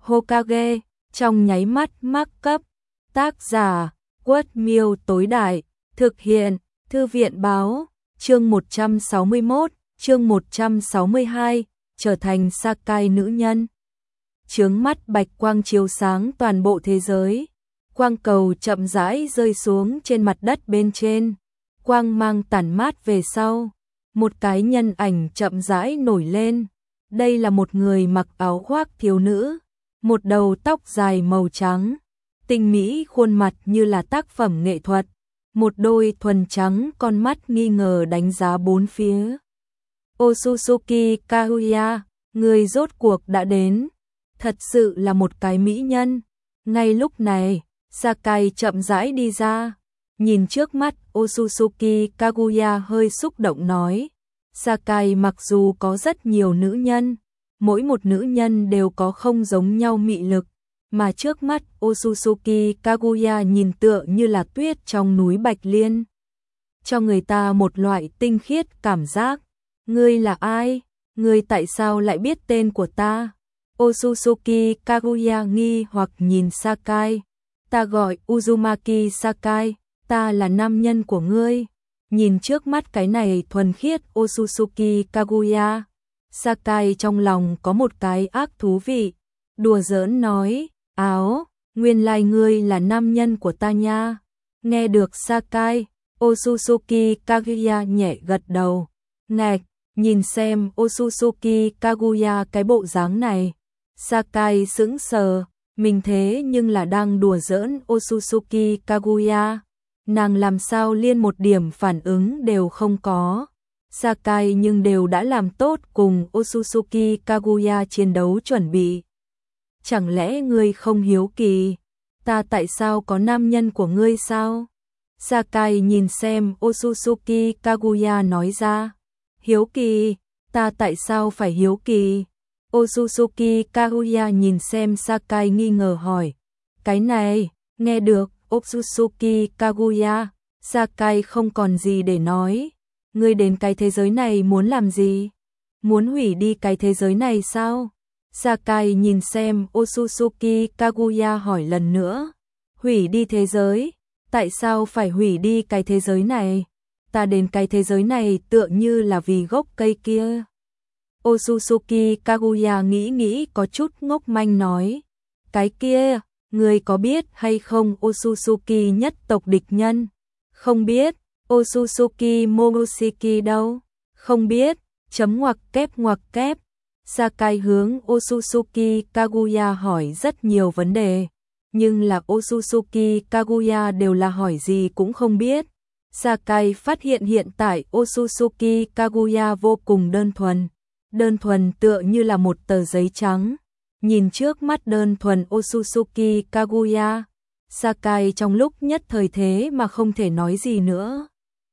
Hokage, trong nháy mắt mắc cấp. Tác giả, Quất Miêu tối đại, thực hiện, Thư viện báo, chương 161, chương 162, trở thành Sakai nữ nhân. Chướng mắt bạch quang chiếu sáng toàn bộ thế giới. Quang cầu chậm rãi rơi xuống trên mặt đất bên trên. Quang mang tản mát về sau. Một cái nhân ảnh chậm rãi nổi lên. Đây là một người mặc áo khoác thiếu nữ. Một đầu tóc dài màu trắng. Tinh mỹ khuôn mặt như là tác phẩm nghệ thuật. Một đôi thuần trắng con mắt nghi ngờ đánh giá bốn phía. Otsutsuki Kaguya, người rốt cuộc đã đến. Thật sự là một cái mỹ nhân. Ngay lúc này, Sakai chậm rãi đi ra. Nhìn trước mắt, Otsutsuki Kaguya hơi xúc động nói. Sakai mặc dù có rất nhiều nữ nhân, mỗi một nữ nhân đều có không giống nhau mị lực, mà trước mắt Otsutsuki Kaguya nhìn tựa như là tuyết trong núi Bạch Liên. Cho người ta một loại tinh khiết cảm giác. Ngươi là ai? Ngươi tại sao lại biết tên của ta? Otsutsuki Kaguya nghi hoặc nhìn Sakai. Ta gọi Uzumaki Sakai, ta là nam nhân của ngươi. Nhìn trước mắt cái này thuần khiết Otsutsuki Kaguya, Sakai trong lòng có một cái ác thú vị. Đùa giỡn nói, nguyên lai ngươi là nam nhân của ta nha. Nghe được Sakai, Otsutsuki Kaguya nhẹ gật đầu. Ngạch, nhìn xem Otsutsuki Kaguya cái bộ dáng này. Sakai sững sờ, mình thế nhưng là đang đùa giỡn Otsutsuki Kaguya. Nàng làm sao liên một điểm phản ứng đều không có. Sakai nhưng đều đã làm tốt cùng Otsutsuki Kaguya chiến đấu chuẩn bị. Chẳng lẽ ngươi không hiếu kỳ? Ta tại sao có nam nhân của ngươi sao? Sakai nhìn xem Otsutsuki Kaguya nói ra. Hiếu kỳ? Ta tại sao phải hiếu kỳ? Otsutsuki Kaguya nhìn xem Sakai nghi ngờ hỏi. Cái này, nghe được Otsutsuki Kaguya, Sakai không còn gì để nói. Ngươi đến cái thế giới này muốn làm gì? Muốn hủy đi cái thế giới này sao? Sakai nhìn xem Otsutsuki Kaguya hỏi lần nữa. Hủy đi thế giới? Tại sao phải hủy đi cái thế giới này? Ta đến cái thế giới này tựa như là vì gốc cây kia. Otsutsuki Kaguya nghĩ có chút ngốc manh nói. Cái kia, ngươi có biết hay không Otsutsuki nhất tộc địch nhân? Không biết. Otsutsuki Momoshiki đâu? Không biết. Chấm ngoặc kép. Sakai hướng Otsutsuki Kaguya hỏi rất nhiều vấn đề, nhưng là Otsutsuki Kaguya đều là hỏi gì cũng không biết. Sakai phát hiện hiện tại Otsutsuki Kaguya vô cùng đơn thuần tựa như là một tờ giấy trắng. Nhìn trước mắt đơn thuần Otsutsuki Kaguya, Sakai trong lúc nhất thời thế mà không thể nói gì nữa.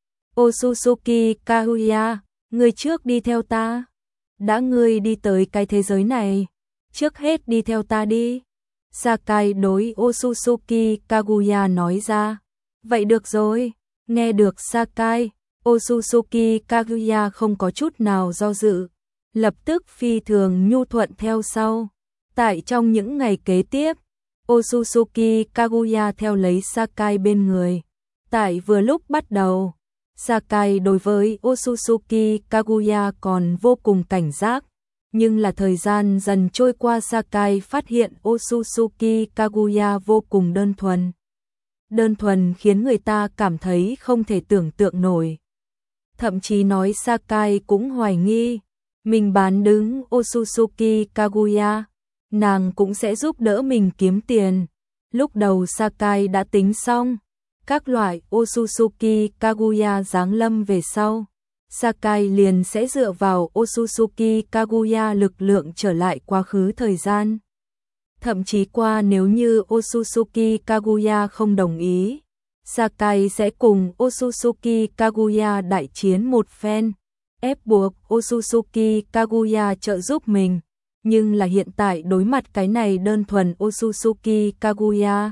Otsutsuki Kaguya, ngươi trước đi theo ta. Đã ngươi đi tới cái thế giới này, trước hết đi theo ta đi. Sakai đối Otsutsuki Kaguya nói ra. Vậy được rồi. Nghe được Sakai, Otsutsuki Kaguya không có chút nào do dự, lập tức phi thường nhu thuận theo sau. Tại trong những ngày kế tiếp, Otsutsuki Kaguya theo lấy Sakai bên người. Tại vừa lúc bắt đầu, Sakai đối với Otsutsuki Kaguya còn vô cùng cảnh giác, nhưng là thời gian dần trôi qua Sakai phát hiện Otsutsuki Kaguya vô cùng đơn thuần. Đơn thuần khiến người ta cảm thấy không thể tưởng tượng nổi. Thậm chí nói Sakai cũng hoài nghi, mình bán đứng Otsutsuki Kaguya, nàng cũng sẽ giúp đỡ mình kiếm tiền. Lúc đầu Sakai đã tính xong, các loại Otsutsuki Kaguya giáng lâm về sau, Sakai liền sẽ dựa vào Otsutsuki Kaguya lực lượng trở lại quá khứ thời gian. Thậm chí qua nếu như Otsutsuki Kaguya không đồng ý, Sakai sẽ cùng Otsutsuki Kaguya đại chiến một phen, ép buộc Otsutsuki Kaguya trợ giúp mình. Nhưng là hiện tại đối mặt cái này đơn thuần Otsutsuki Kaguya,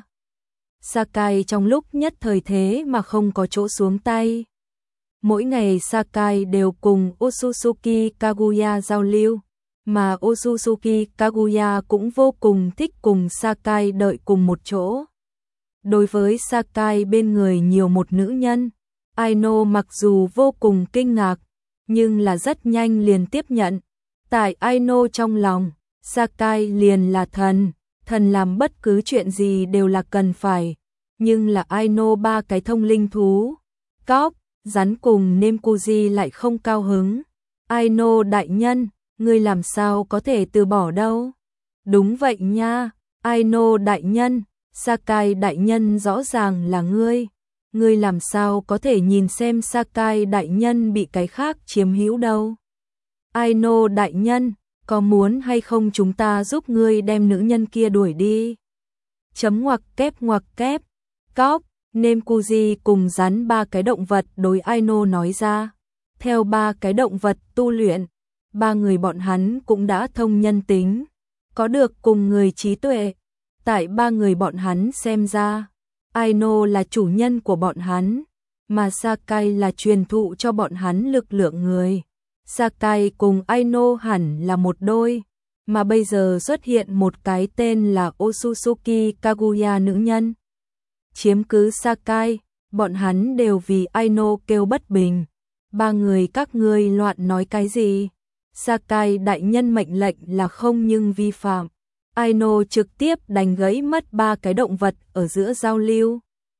Sakai trong lúc nhất thời thế mà không có chỗ xuống tay. Mỗi ngày Sakai đều cùng Otsutsuki Kaguya giao lưu, mà Otsutsuki Kaguya cũng vô cùng thích cùng Sakai đợi cùng một chỗ. Đối với Sakai bên người nhiều một nữ nhân, Aino mặc dù vô cùng kinh ngạc, nhưng là rất nhanh liền tiếp nhận. Tại Aino trong lòng, Sakai liền là thần, thần làm bất cứ chuyện gì đều là cần phải. Nhưng là Aino ba cái thông linh thú, cóc, rắn cùng Nemkuji lại không cao hứng. Aino đại nhân, ngươi làm sao có thể từ bỏ đâu? Đúng vậy nha, Aino đại nhân, Sakai đại nhân rõ ràng là ngươi. Ngươi làm sao có thể nhìn xem Sakai đại nhân bị cái khác chiếm hữu đâu? Aino đại nhân, có muốn hay không chúng ta giúp ngươi đem nữ nhân kia đuổi đi? Chấm ngoặc kép, cóc, Nemkuji cùng rắn ba cái động vật đối Aino nói ra. Theo ba cái động vật tu luyện, ba người bọn hắn cũng đã thông nhân tính, có được cùng người trí tuệ. Tại ba người bọn hắn xem ra, Aino là chủ nhân của bọn hắn, mà Sakai là truyền thụ cho bọn hắn lực lượng người. Sakai cùng Aino hẳn là một đôi, mà bây giờ xuất hiện một cái tên là Otsutsuki Kaguya nữ nhân. Chiếm cứ Sakai, bọn hắn đều vì Aino kêu bất bình. Ba người các ngươi loạn nói cái gì? Sakai đại nhân mệnh lệnh là không nhưng vi phạm. Aino trực tiếp đánh gãy mất ba cái động vật ở giữa giao lưu.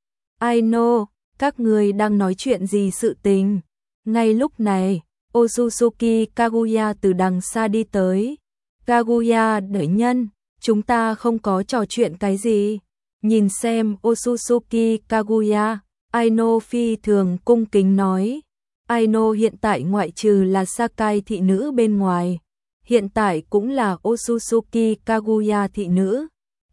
Aino, các ngươi đang nói chuyện gì sự tình? Ngay lúc này, Otsutsuki Kaguya từ đằng xa đi tới. Kaguya đại nhân, chúng ta không có trò chuyện cái gì. Nhìn xem Otsutsuki Kaguya, Aino phi thường cung kính nói. Aino hiện tại ngoại trừ là Sakai thị nữ bên ngoài, hiện tại cũng là Otsutsuki Kaguya thị nữ.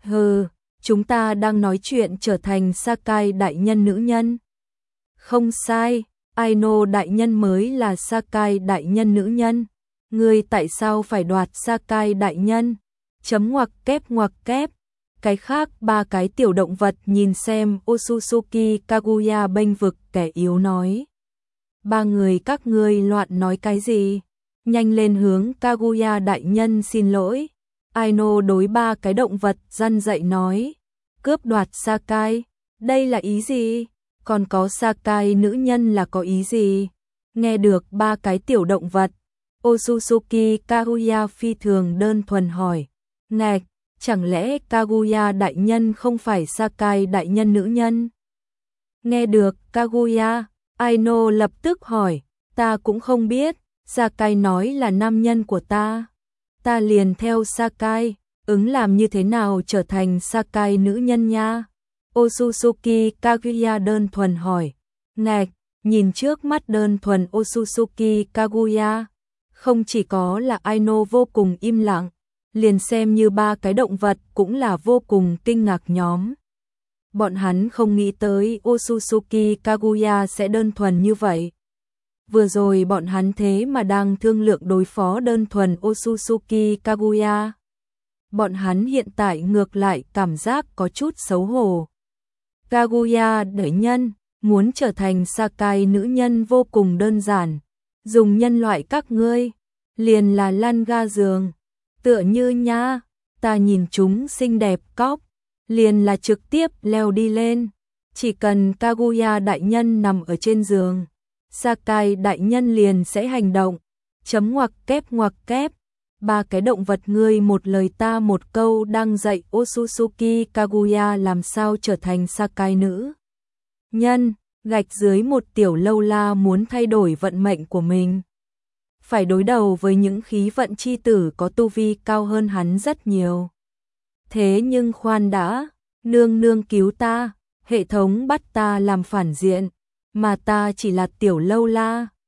Chúng ta đang nói chuyện trở thành Sakai đại nhân nữ nhân. Không sai, Aino đại nhân mới là Sakai đại nhân nữ nhân. Ngươi tại sao phải đoạt Sakai đại nhân? Chấm ngoặc kép. Cái khác ba cái tiểu động vật nhìn xem Otsutsuki Kaguya bênh vực kẻ yếu nói. Ba người các ngươi loạn nói cái gì? Nhanh lên hướng Kaguya đại nhân xin lỗi. Aino đối ba cái động vật răn dạy nói. Cướp đoạt Sakai, đây là ý gì? Còn có Sakai nữ nhân là có ý gì? Nghe được ba cái tiểu động vật, Otsutsuki Kaguya phi thường đơn thuần hỏi. Ngạch, chẳng lẽ Kaguya đại nhân không phải Sakai đại nhân nữ nhân? Nghe được Kaguya, Aino lập tức hỏi, ta cũng không biết, Sakai nói là nam nhân của ta. Ta liền theo Sakai, ứng làm như thế nào trở thành Sakai nữ nhân nha? Otsutsuki Kaguya đơn thuần hỏi. Ngạch, nhìn trước mắt đơn thuần Otsutsuki Kaguya, không chỉ có là Aino vô cùng im lặng, liền xem như ba cái động vật cũng là vô cùng kinh ngạc nhóm. Bọn hắn không nghĩ tới Otsutsuki Kaguya sẽ đơn thuần như vậy. Vừa rồi bọn hắn thế mà đang thương lượng đối phó đơn thuần Otsutsuki Kaguya. Bọn hắn hiện tại ngược lại cảm giác có chút xấu hổ. Kaguya đại nhân, muốn trở thành Sakai nữ nhân vô cùng đơn giản. Dùng nhân loại các ngươi, liền là lăn ga giường. Tựa như nha, ta nhìn chúng xinh đẹp cóc, liền là trực tiếp leo đi lên. Chỉ cần Kaguya đại nhân nằm ở trên giường, Sakai đại nhân liền sẽ hành động. Chấm ngoặc kép. Ba cái động vật ngươi một lời ta một câu đang dạy Otsutsuki Kaguya làm sao trở thành Sakai nữ nhân. Gạch dưới một tiểu lâu la muốn thay đổi vận mệnh của mình, phải đối đầu với những khí vận chi tử có tu vi cao hơn hắn rất nhiều. Thế nhưng khoan đã, nương cứu ta, hệ thống bắt ta làm phản diện, mà ta chỉ là tiểu lâu la,